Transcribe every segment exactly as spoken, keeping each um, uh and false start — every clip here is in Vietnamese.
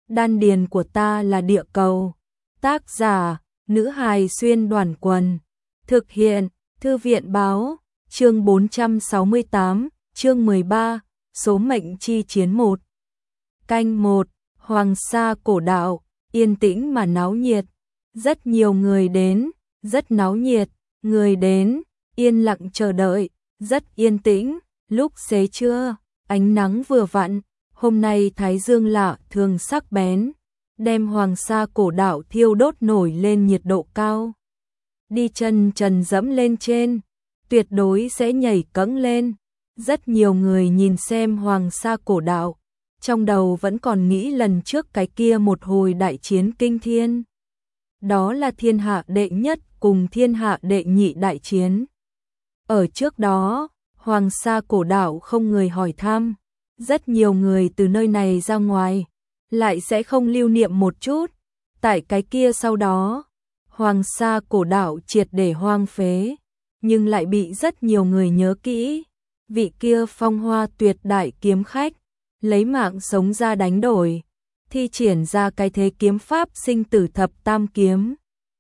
Đan điền của ta là địa cầu. Tác giả, nữ hài xuyên đoàn quần. Thực hiện, thư viện báo, chương bốn trăm sáu mươi tám, chương mười ba, số mệnh chi chiến một. Canh một, Hoàng Sa cổ đạo, yên tĩnh mà náo nhiệt. Rất nhiều người đến, rất náo nhiệt, người đến, yên lặng chờ đợi, rất yên tĩnh. Lúc xế trưa, ánh nắng vừa vặn, hôm nay thái dương lạ thường sắc bén, đem Hoàng Sa cổ đạo thiêu đốt nổi lên nhiệt độ cao. Đi chân trần dẫm lên trên, tuyệt đối sẽ nhảy cẫng lên. Rất nhiều người nhìn xem Hoàng Sa cổ đạo, trong đầu vẫn còn nghĩ lần trước cái kia một hồi đại chiến kinh thiên. Đó là thiên hạ đệ nhất cùng thiên hạ đệ nhị đại chiến. Ở trước đó, Hoàng Sa cổ đạo không người hỏi thăm, rất nhiều người từ nơi này ra ngoài, lại sẽ không lưu niệm một chút. Tại cái kia sau đó, Hoàng Sa cổ đạo triệt để hoang phế, nhưng lại bị rất nhiều người nhớ kỹ. Vị kia phong hoa tuyệt đại kiếm khách, lấy mạng sống ra đánh đổi, thi triển ra cái thế kiếm pháp sinh tử thập tam kiếm.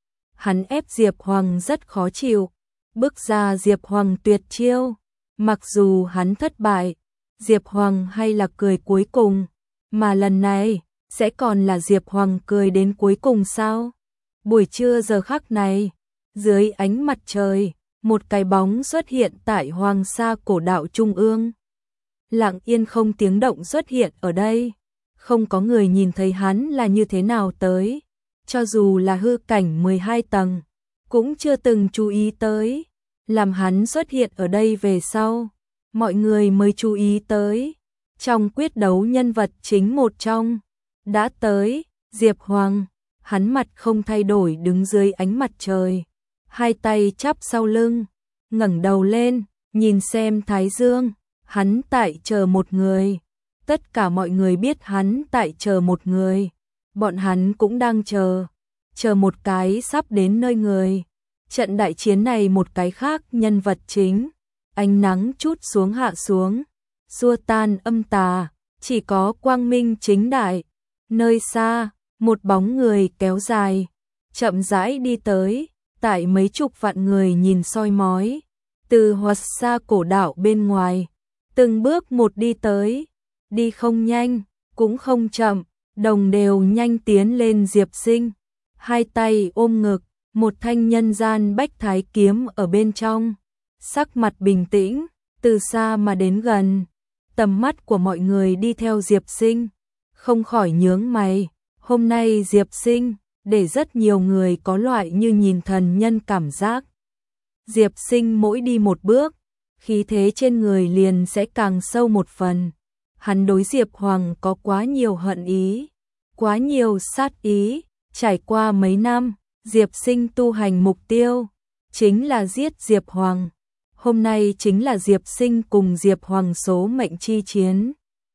Hắn ép Diệp Hoàng rất khó chịu, bức ra Diệp Hoàng tuyệt chiêu. Mặc dù hắn thất bại, Diệp Hoàng hay là cười cuối cùng, mà lần này sẽ còn là Diệp Hoàng cười đến cuối cùng sao? Buổi trưa giờ khắc này, dưới ánh mặt trời, một cái bóng xuất hiện tại Hoàng Sa cổ đạo trung ương. Lặng yên không tiếng động xuất hiện ở đây, không có người nhìn thấy hắn là như thế nào tới, cho dù là hư cảnh mười hai tầng, cũng chưa từng chú ý tới. Làm hắn xuất hiện ở đây về sau, mọi người mới chú ý tới. Trong quyết đấu nhân vật chính một trong, đã tới, Diệp Hoàng, hắn mặt không thay đổi đứng dưới ánh mặt trời, hai tay chắp sau lưng, ngẩng đầu lên, nhìn xem thái dương, hắn tại chờ một người. Tất cả mọi người biết hắn tại chờ một người, bọn hắn cũng đang chờ, chờ một cái sắp đến nơi người. Trận đại chiến này một cái khác nhân vật chính, ánh nắng chút xuống hạ xuống, xua tan âm tà, chỉ có quang minh chính đại. Nơi xa, một bóng người kéo dài, chậm rãi đi tới, tại mấy chục vạn người nhìn soi mói, từ Hoàng Sa cổ đạo bên ngoài, từng bước một đi tới, đi không nhanh, cũng không chậm, đồng đều nhanh tiến lên Diệp Sinh, hai tay ôm ngực. Một thanh nhân gian bách thái kiếm ở bên trong, sắc mặt bình tĩnh, từ xa mà đến gần. Tầm mắt của mọi người đi theo Diệp Sinh, không khỏi nhướng mày. Hôm nay Diệp Sinh, để rất nhiều người có loại như nhìn thần nhân cảm giác. Diệp Sinh mỗi đi một bước, khí thế trên người liền sẽ càng sâu một phần. Hắn đối Diệp Hoàng có quá nhiều hận ý, quá nhiều sát ý, trải qua mấy năm. Diệp Sinh tu hành mục tiêu chính là giết Diệp Hoàng. Hôm nay chính là Diệp Sinh cùng Diệp Hoàng số mệnh chi chiến.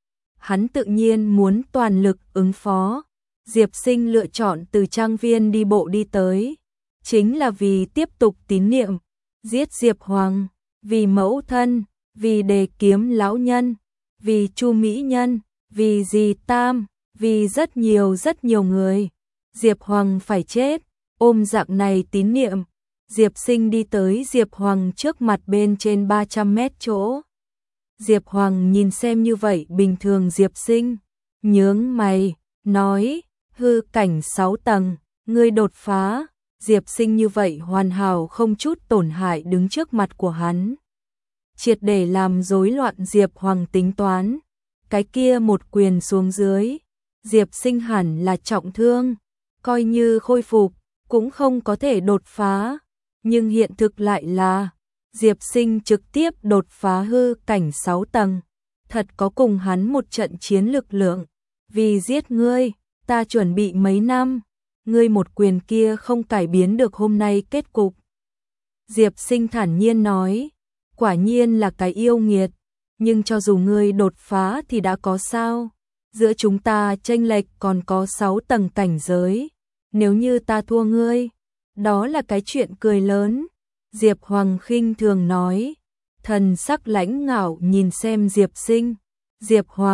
Hắn tự nhiên muốn toàn lực ứng phó. Diệp Sinh lựa chọn từ trang viên đi bộ đi tới, chính là vì tiếp tục tín niệm, giết Diệp Hoàng, vì mẫu thân, vì Đề Kiếm lão nhân, vì Chu mỹ nhân, vì Dì Tam, vì rất nhiều rất nhiều người. Diệp Hoàng phải chết. Ôm dạng này tín niệm, Diệp Sinh đi tới Diệp Hoàng trước mặt bên trên ba trăm mét chỗ. Diệp Hoàng nhìn xem như vậy bình thường Diệp Sinh, nhướng mày, nói, hư cảnh sáu tầng, ngươi đột phá. Diệp Sinh như vậy hoàn hảo không chút tổn hại đứng trước mặt của hắn, triệt để làm rối loạn Diệp Hoàng tính toán. Cái kia một quyền xuống dưới, Diệp Sinh hẳn là trọng thương, coi như khôi phục cũng không có thể đột phá, nhưng hiện thực lại là Diệp Sinh trực tiếp đột phá hư cảnh sáu tầng, thật có cùng hắn một trận chiến lực lượng. Vì giết ngươi, ta chuẩn bị mấy năm, ngươi một quyền kia không cải biến được hôm nay kết cục. Diệp Sinh thản nhiên nói, quả nhiên là cái yêu nghiệt, nhưng cho dù ngươi đột phá thì đã có sao? Giữa chúng ta chênh lệch còn có sáu tầng cảnh giới. Nếu như ta thua ngươi, đó là cái chuyện cười lớn. Diệp Hoàng khinh thường nói, thần sắc lãnh ngạo nhìn xem Diệp Sinh. Diệp Hoàng,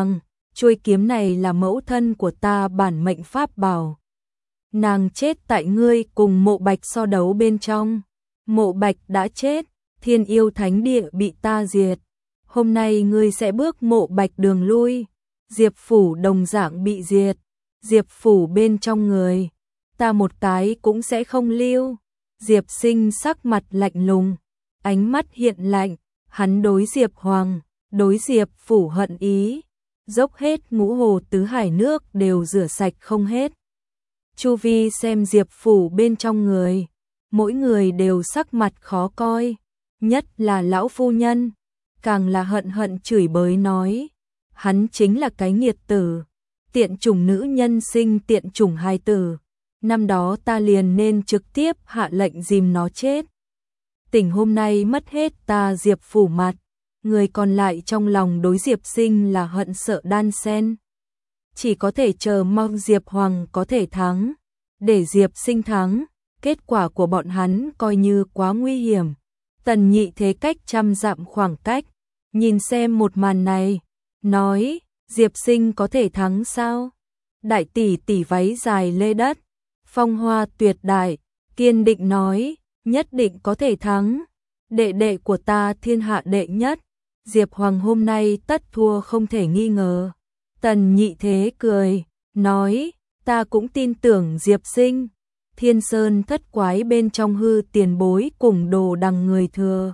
Chuôi kiếm này là mẫu thân của ta bản mệnh pháp bảo. Nàng chết tại ngươi cùng Mộ Bạch so đấu bên trong. Mộ Bạch đã chết, Thiên Yêu Thánh Địa bị ta diệt. Hôm nay ngươi sẽ bước Mộ Bạch đường lui. Diệp Phủ đồng dạng bị diệt. Diệp Phủ bên trong người, ta một cái cũng sẽ không lưu. Diệp Sinh sắc mặt lạnh lùng, ánh mắt hiện lạnh, hắn đối Diệp Hoàng, đối Diệp Phủ hận ý, dốc hết ngũ hồ tứ hải nước đều rửa sạch không hết. Chu vi xem Diệp Phủ bên trong người, mỗi người đều sắc mặt khó coi, nhất là lão phu nhân, càng là hận hận chửi bới nói, hắn chính là cái nghiệt tử, tiện chủng nữ nhân sinh tiện chủng hài tử. Năm đó ta liền nên trực tiếp hạ lệnh dìm nó chết. Tỉnh hôm nay mất hết ta Diệp Phủ mặt, người còn lại trong lòng đối Diệp Sinh là hận sợ đan sen. Chỉ có thể chờ mong Diệp Hoàng có thể thắng, để Diệp Sinh thắng, kết quả của bọn hắn coi như quá nguy hiểm. Tần Nhị Thế cách trăm dặm khoảng cách, nhìn xem một màn này, nói, Diệp Sinh có thể thắng sao? Đại tỷ tỷ váy dài lê đất, phong hoa tuyệt đại, kiên định nói, nhất định có thể thắng. Đệ đệ của ta thiên hạ đệ nhất, Diệp Hoàng hôm nay tất thua không thể nghi ngờ. Tần Nhị Thế cười, nói, ta cũng tin tưởng Diệp Sinh. Thiên Sơn thất quái bên trong hư tiền bối cùng đồ đằng người thừa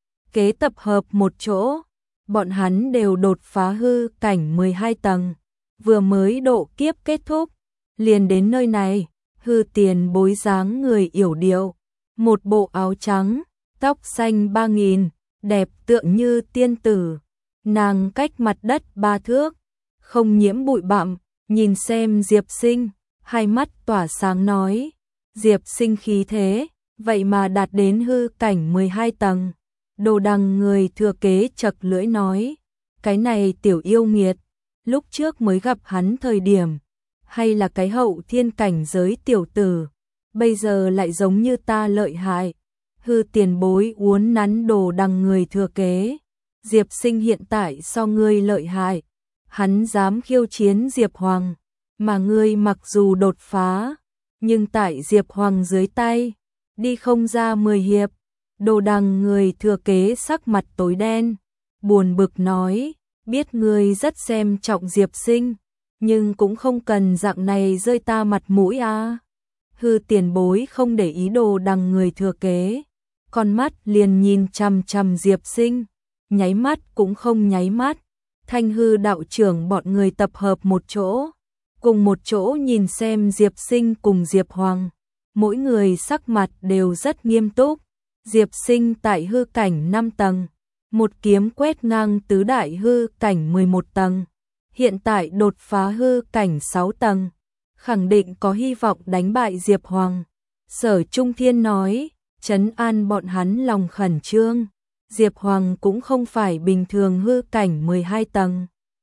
kế tập hợp một chỗ, bọn hắn đều đột phá hư cảnh mười hai tầng, vừa mới độ kiếp kết thúc, liền đến nơi này. Hư tiền bối dáng người yểu điệu, một bộ áo trắng, tóc xanh ba nghìn, đẹp tượng như tiên tử. Nàng cách mặt đất ba thước, không nhiễm bụi bặm, nhìn xem Diệp Sinh, hai mắt tỏa sáng nói, Diệp Sinh khí thế, vậy mà đạt đến hư cảnh mười hai tầng. Đồ đằng người thừa kế chật lưỡi nói, cái này tiểu yêu nghiệt, lúc trước mới gặp hắn thời điểm, hay là cái hậu thiên cảnh giới tiểu tử, bây giờ lại giống như ta lợi hại. Hư tiền bối uốn nắn đồ đằng người thừa kế, Diệp Sinh hiện tại so ngươi lợi hại, hắn dám khiêu chiến Diệp Hoàng, mà ngươi mặc dù đột phá, nhưng tại Diệp Hoàng dưới tay, đi không ra mười hiệp. Đồ đằng người thừa kế sắc mặt tối đen, buồn bực nói, biết ngươi rất xem trọng Diệp Sinh, nhưng cũng không cần dạng này rơi ta mặt mũi a. Hư tiền bối không để ý đồ đằng người thừa kế, con mắt liền nhìn chằm chằm Diệp Sinh, nháy mắt cũng không nháy mắt. Thanh hư đạo trưởng bọn người tập hợp một chỗ, cùng một chỗ nhìn xem Diệp Sinh cùng Diệp Hoàng, mỗi người sắc mặt đều rất nghiêm túc. Diệp Sinh tại hư cảnh năm tầng, một kiếm quét ngang tứ đại hư cảnh mười một tầng, hiện tại đột phá hư cảnh sáu tầng, khẳng định có hy vọng đánh bại Diệp Hoàng. Sở Trung Thiên nói, trấn an bọn hắn lòng khẩn trương, Diệp Hoàng cũng không phải bình thường hư cảnh mười hai tầng.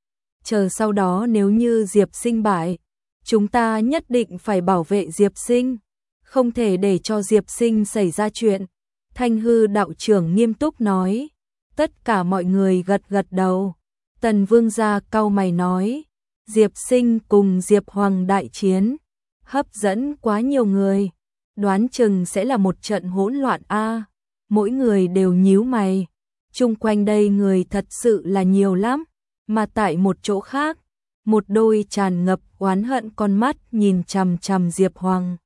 Chờ sau đó nếu như Diệp Sinh bại, chúng ta nhất định phải bảo vệ Diệp Sinh, không thể để cho Diệp Sinh xảy ra chuyện. Thanh hư đạo trưởng nghiêm túc nói, tất cả mọi người gật gật đầu. Tần Vương gia cau mày nói, Diệp Sinh cùng Diệp Hoàng đại chiến, hấp dẫn quá nhiều người, đoán chừng sẽ là một trận hỗn loạn a. Mỗi người đều nhíu mày, chung quanh đây người thật sự là nhiều lắm, mà tại một chỗ khác, một đôi tràn ngập oán hận con mắt nhìn chằm chằm Diệp Hoàng.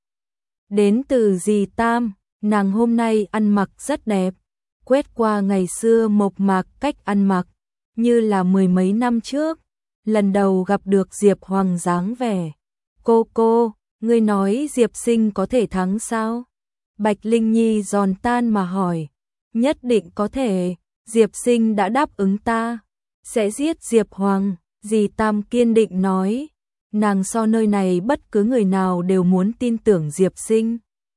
Đến từ dì Tam, nàng hôm nay ăn mặc rất đẹp, quét qua ngày xưa mộc mạc cách ăn mặc, như là mười mấy năm trước, lần đầu gặp được Diệp Hoàng dáng vẻ. Cô cô, ngươi nói Diệp Sinh có thể thắng sao? Bạch Linh Nhi giòn tan mà hỏi. Nhất định có thể, Diệp Sinh đã đáp ứng ta, sẽ giết Diệp Hoàng, dì Tam kiên định nói. Nàng so nơi này bất cứ người nào đều muốn tin tưởng Diệp Sinh.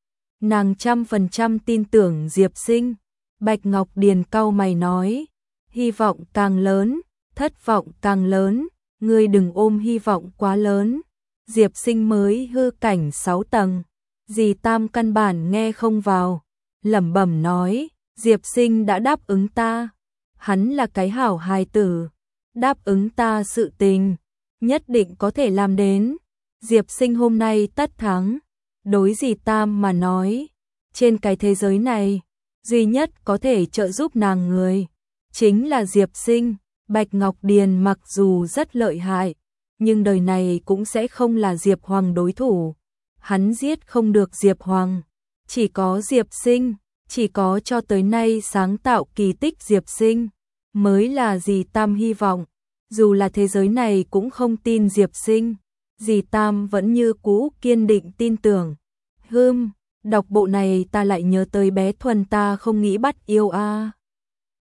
Nàng trăm phần trăm tin tưởng Diệp Sinh. Bạch Ngọc Điền cau mày nói, hy vọng càng lớn, thất vọng càng lớn, ngươi đừng ôm hy vọng quá lớn. Diệp Sinh mới hư cảnh sáu tầng, dì Tam căn bản nghe không vào, lẩm bẩm nói, Diệp Sinh đã đáp ứng ta, hắn là cái hảo hài tử, đáp ứng ta sự tình, nhất định có thể làm đến. Diệp Sinh hôm nay tất thắng, đối dì Tam mà nói, trên cái thế giới này, duy nhất có thể trợ giúp nàng người, chính là Diệp Sinh. Bạch Ngọc Điền mặc dù rất lợi hại, nhưng đời này cũng sẽ không là Diệp Hoàng đối thủ. Hắn giết không được Diệp Hoàng, chỉ có Diệp Sinh, chỉ có cho tới nay sáng tạo kỳ tích Diệp Sinh, mới là dì Tam hy vọng. Dù là thế giới này cũng không tin Diệp Sinh, dì Tam vẫn như cũ kiên định tin tưởng. Hừm, đọc bộ này ta lại nhớ tới bé Thuần ta không nghĩ bắt yêu a.